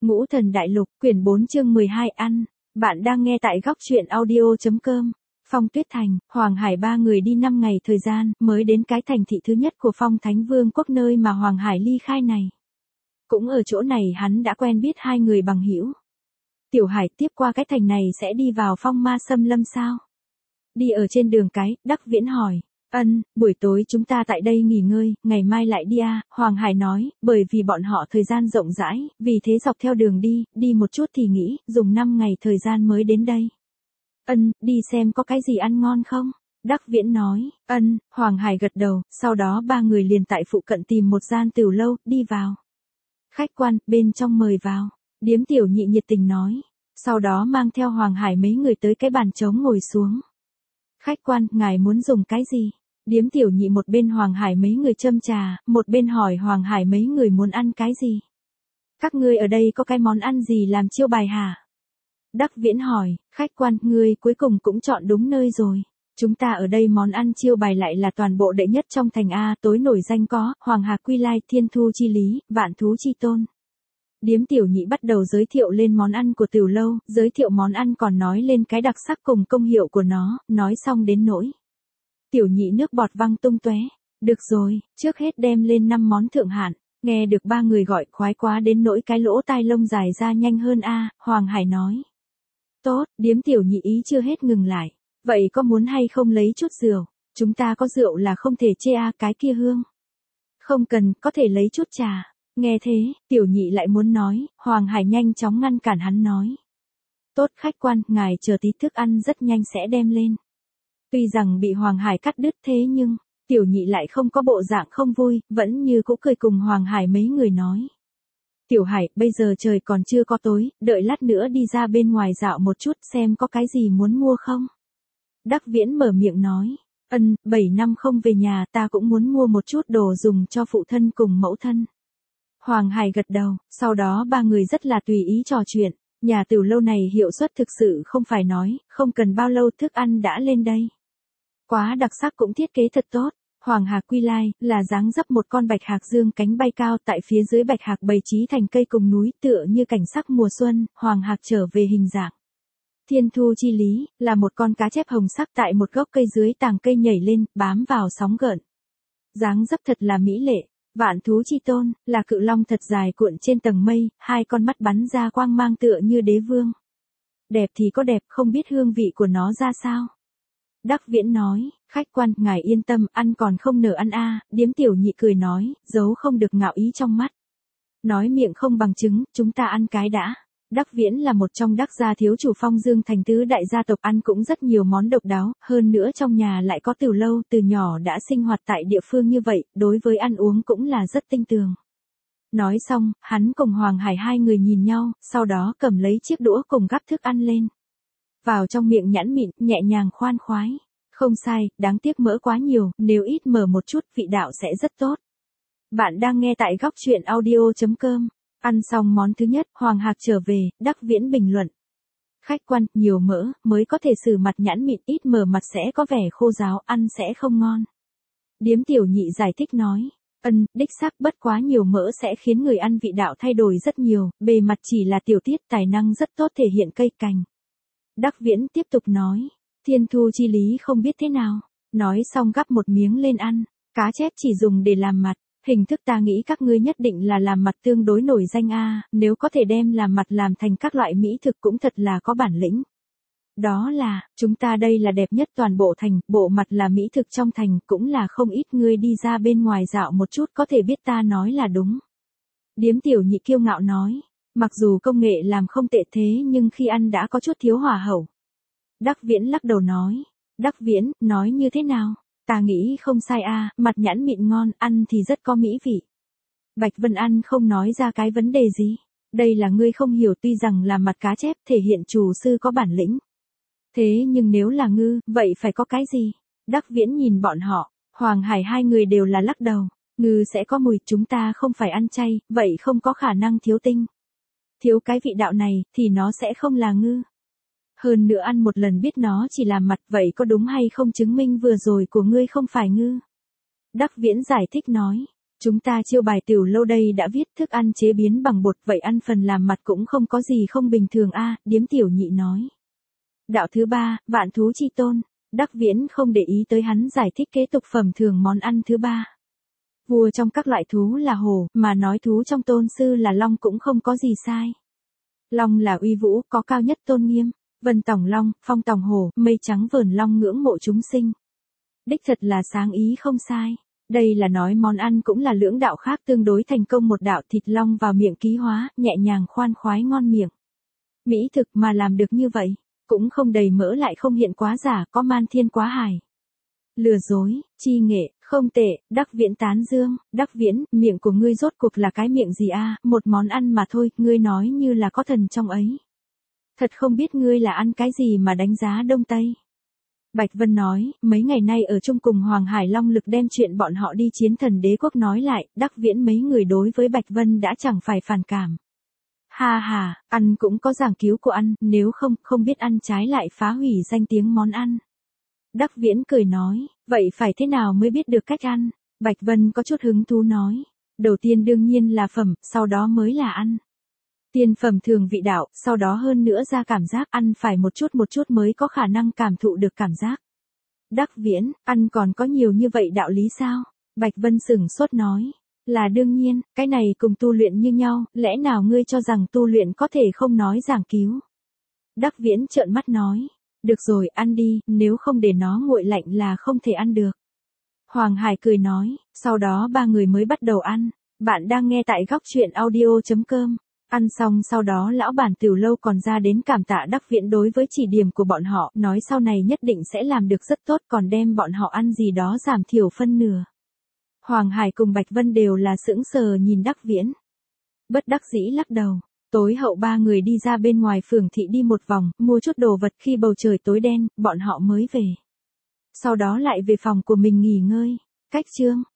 Ngũ Thần Đại Lục, quyển 4 chương 12 ăn. Bạn đang nghe tại góc truyện audio.com. Phong Tuyết Thành, Hoàng Hải ba người đi 5 ngày thời gian, mới đến cái thành thị thứ nhất của Phong Thánh Vương quốc nơi mà Hoàng Hải ly khai này. Cũng ở chỗ này hắn đã quen biết hai người bằng hữu. Tiểu Hải, tiếp qua cái thành này sẽ đi vào Phong Ma Xâm Lâm sao? Đi ở trên đường cái, Đắc Viễn hỏi. Buổi tối chúng ta tại đây nghỉ ngơi, ngày mai lại đi à, Hoàng Hải nói, bởi vì bọn họ thời gian rộng rãi, vì thế dọc theo đường đi một chút thì nghĩ, dùng 5 ngày thời gian mới đến đây. Đi xem có cái gì ăn ngon không? Đắc Viễn nói, Hoàng Hải gật đầu, sau đó ba người liền tại phụ cận tìm một gian tửu lâu, đi vào. Khách quan, bên trong mời vào, Điếm Tiểu Nhị nhiệt tình nói, sau đó mang theo Hoàng Hải mấy người tới cái bàn trống ngồi xuống. Khách quan, ngài muốn dùng cái gì? Điếm Tiểu Nhị một bên Hoàng Hải mấy người châm trà, một bên hỏi Hoàng Hải mấy người muốn ăn cái gì? Các ngươi ở đây có cái món ăn gì làm chiêu bài hả? Đắc Viễn hỏi, khách quan, ngươi cuối cùng cũng chọn đúng nơi rồi. Chúng ta ở đây món ăn chiêu bài lại là toàn bộ đệ nhất trong thành A, tối nổi danh có, Hoàng Hà Quy Lai, Thiên Thu Chi Lý, Vạn Thú Chi Tôn. Điếm Tiểu Nhị bắt đầu giới thiệu lên món ăn của tiểu lâu, giới thiệu món ăn còn nói lên cái đặc sắc cùng công hiệu của nó, nói xong đến nỗi. Tiểu Nhị nước bọt văng tung tóe. Được rồi, trước hết đem lên 5 món thượng hạng. Nghe được ba người gọi khoái quá đến nỗi cái lỗ tai lông dài ra nhanh hơn a, Hoàng Hải nói. Tốt, Điếm Tiểu Nhị ý chưa hết ngừng lại. Vậy có muốn hay không lấy chút rượu? Chúng ta có rượu là không thể chê a, cái kia hương. Không cần, có thể lấy chút trà. Nghe thế, Tiểu Nhị lại muốn nói, Hoàng Hải nhanh chóng ngăn cản hắn nói. Tốt khách quan, ngài chờ tí, thức ăn rất nhanh sẽ đem lên. Tuy rằng bị Hoàng Hải cắt đứt thế nhưng, Tiểu Nhị lại không có bộ dạng không vui, vẫn như cũ cười cùng Hoàng Hải mấy người nói. Tiểu Hải, bây giờ trời còn chưa có tối, đợi lát nữa đi ra bên ngoài dạo một chút xem có cái gì muốn mua không. Đắc Viễn mở miệng nói, 7 năm không về nhà ta cũng muốn mua một chút đồ dùng cho phụ thân cùng mẫu thân. Hoàng Hải gật đầu, sau đó ba người rất là tùy ý trò chuyện, nhà tửu lâu này hiệu suất thực sự không phải nói, không cần bao lâu thức ăn đã lên đây. Quá đặc sắc cũng thiết kế thật tốt. Hoàng Hà Quy Lai là dáng dấp một con bạch hạc dương cánh bay cao, tại phía dưới bạch hạc bày trí thành cây cùng núi tựa như cảnh sắc mùa xuân, hoàng hạc trở về hình dạng. Thiên Thu Chi Lý là một con cá chép hồng sắc tại một gốc cây dưới tàng cây nhảy lên, bám vào sóng gợn. Dáng dấp thật là mỹ lệ. Vạn Thú Chi Tôn là cự long thật dài cuộn trên tầng mây, hai con mắt bắn ra quang mang tựa như đế vương. Đẹp thì có đẹp, không biết hương vị của nó ra sao. Đắc Viễn nói, khách quan, ngài yên tâm, ăn còn không nở ăn a. Điếm Tiểu Nhị cười nói, giấu không được ngạo ý trong mắt. Nói miệng không bằng chứng, chúng ta ăn cái đã. Đắc Viễn là một trong Đắc gia thiếu chủ Phong Dương thành tứ đại gia tộc, ăn cũng rất nhiều món độc đáo, hơn nữa trong nhà lại có tửu lâu, từ nhỏ đã sinh hoạt tại địa phương như vậy, đối với ăn uống cũng là rất tinh tường. Nói xong, hắn cùng Hoàng Hải hai người nhìn nhau, sau đó cầm lấy chiếc đũa cùng gắp thức ăn lên. Vào trong miệng nhẵn mịn, nhẹ nhàng khoan khoái. Không sai, đáng tiếc mỡ quá nhiều, nếu ít mỡ một chút vị đạo sẽ rất tốt. Bạn đang nghe tại góc truyện audio.com. Ăn xong món thứ nhất, Hoàng Hạc trở về, Đắc Viễn bình luận. Khách quan, nhiều mỡ, mới có thể xử mặt nhẵn mịn, ít mỡ mặt sẽ có vẻ khô ráo, ăn sẽ không ngon. Điếm Tiểu Nhị giải thích nói. Đích xác, bất quá nhiều mỡ sẽ khiến người ăn vị đạo thay đổi rất nhiều, bề mặt chỉ là tiểu tiết, tài năng rất tốt thể hiện cây cành. Đắc Viễn tiếp tục nói, Thiên Thu Chi Lý không biết thế nào, nói xong gắp một miếng lên ăn, cá chép chỉ dùng để làm mặt, hình thức ta nghĩ các ngươi nhất định là làm mặt tương đối nổi danh a, nếu có thể đem làm mặt làm thành các loại mỹ thực cũng thật là có bản lĩnh. Đó là, chúng ta đây là đẹp nhất toàn bộ thành, bộ mặt là mỹ thực trong thành, cũng là không ít người đi ra bên ngoài dạo một chút có thể biết ta nói là đúng. Điếm Tiểu Nhị kiêu ngạo nói. Mặc dù công nghệ làm không tệ thế nhưng khi ăn đã có chút thiếu hòa hậu. Đắc Viễn lắc đầu nói. Đắc Viễn, nói như thế nào? Ta nghĩ không sai a, mặt nhẵn mịn ngon, ăn thì rất có mỹ vị. Bạch Vân ăn không nói ra cái vấn đề gì. Đây là ngươi không hiểu, tuy rằng là mặt cá chép thể hiện chủ sư có bản lĩnh. Thế nhưng nếu là ngư, vậy phải có cái gì? Đắc Viễn nhìn bọn họ, Hoàng Hải hai người đều là lắc đầu. Ngư sẽ có mùi, chúng ta không phải ăn chay, vậy không có khả năng thiếu tinh. Thiếu cái vị đạo này, thì nó sẽ không là ngư. Hơn nữa ăn một lần biết nó chỉ là mặt, vậy có đúng hay không chứng minh vừa rồi của ngươi không phải ngư? Đắc Viễn giải thích nói. Chúng ta chiêu bài tiểu lâu đây đã viết thức ăn chế biến bằng bột, vậy ăn phần làm mặt cũng không có gì không bình thường a, điếm tiểu nhị nói. Đạo thứ ba, vạn thú chi tôn. Đắc Viễn không để ý tới hắn giải thích kế tục phẩm thường món ăn thứ ba. Vua trong các loại thú là hổ, mà nói thú trong tôn sư là long cũng không có gì sai. Long là uy vũ, có cao nhất tôn nghiêm, vân tòng long, phong tòng hổ, mây trắng vờn long ngưỡng mộ chúng sinh. Đích thật là sáng ý không sai. Đây là nói món ăn cũng là lưỡng đạo khác tương đối thành công, một đạo thịt long vào miệng ký hóa, nhẹ nhàng khoan khoái ngon miệng. Mỹ thực mà làm được như vậy, cũng không đầy mỡ lại không hiện quá giả, có man thiên quá hài. Lừa dối, chi nghệ, không tệ. Đắc Viễn tán dương. Đắc Viễn, miệng của ngươi rốt cuộc là cái miệng gì a? Một món ăn mà thôi, ngươi nói như là có thần trong ấy. Thật không biết ngươi là ăn cái gì mà đánh giá Đông Tây. Bạch Vân nói, mấy ngày nay ở chung cùng Hoàng Hải Long Lực đem chuyện bọn họ đi chiến Thần Đế Quốc nói lại, Đắc Viễn mấy người đối với Bạch Vân đã chẳng phải phản cảm. Ha ha, ăn cũng có giảng cứu của ăn, nếu không biết ăn trái lại phá hủy danh tiếng món ăn. Đắc Viễn cười nói, vậy phải thế nào mới biết được cách ăn? Bạch Vân có chút hứng thú nói, đầu tiên đương nhiên là phẩm, sau đó mới là ăn. Tiên phẩm thường vị đạo, sau đó hơn nữa ra cảm giác, ăn phải một chút mới có khả năng cảm thụ được cảm giác. Đắc Viễn, ăn còn có nhiều như vậy đạo lý sao? Bạch Vân sửng sốt nói, là đương nhiên, cái này cùng tu luyện như nhau, lẽ nào ngươi cho rằng tu luyện có thể không nói giảng cứu? Đắc Viễn trợn mắt nói, được rồi, ăn đi, nếu không để nó nguội lạnh là không thể ăn được. Hoàng Hải cười nói, sau đó ba người mới bắt đầu ăn. Bạn đang nghe tại góc truyện audio.com. Ăn xong sau đó lão bản tiểu lâu còn ra đến cảm tạ Đắc Viễn đối với chỉ điểm của bọn họ, nói sau này nhất định sẽ làm được rất tốt, còn đem bọn họ ăn gì đó giảm thiểu phân nửa. Hoàng Hải cùng Bạch Vân đều là sững sờ nhìn Đắc Viễn. Bất đắc dĩ lắc đầu. Tối hậu ba người đi ra bên ngoài phường thị đi một vòng, mua chút đồ vật, khi bầu trời tối đen, bọn họ mới về. Sau đó lại về phòng của mình nghỉ ngơi. Cách chương